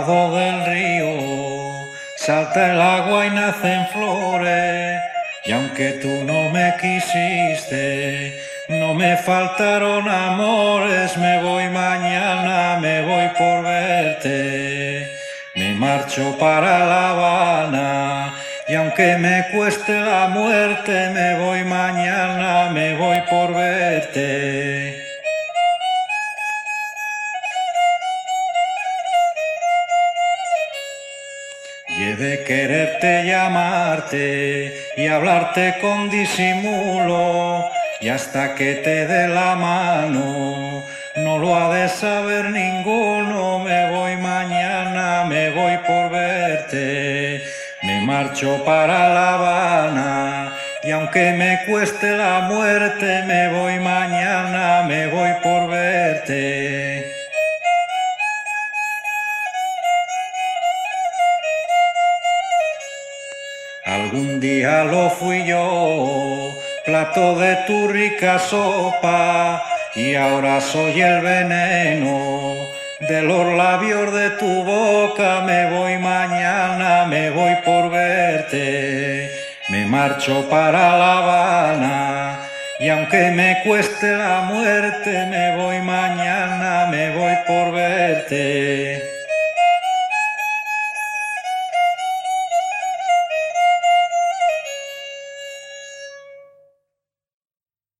lado del río salta el agua y nacen flores, y aunque tú no me quisiste, no me faltaron amores. Me voy mañana, me voy por verte, me marcho para La Habana, y aunque me cueste la muerte, me voy mañana, me voy por verte. Y he de quererte, llamarte y hablarte con disimulo, y hasta que te dé la mano no lo ha de saber ninguno. Me voy mañana, me voy por verte, me marcho para La Habana, y aunque me cueste la muerte, me voy mañana, me voy por verte. Algún día lo fui yo, plato de tu rica sopa, y ahora soy el veneno de los labios de tu boca. Me voy mañana, me voy por verte, me marcho para La Habana, y aunque me cueste la muerte, me voy mañana, me voy por verte.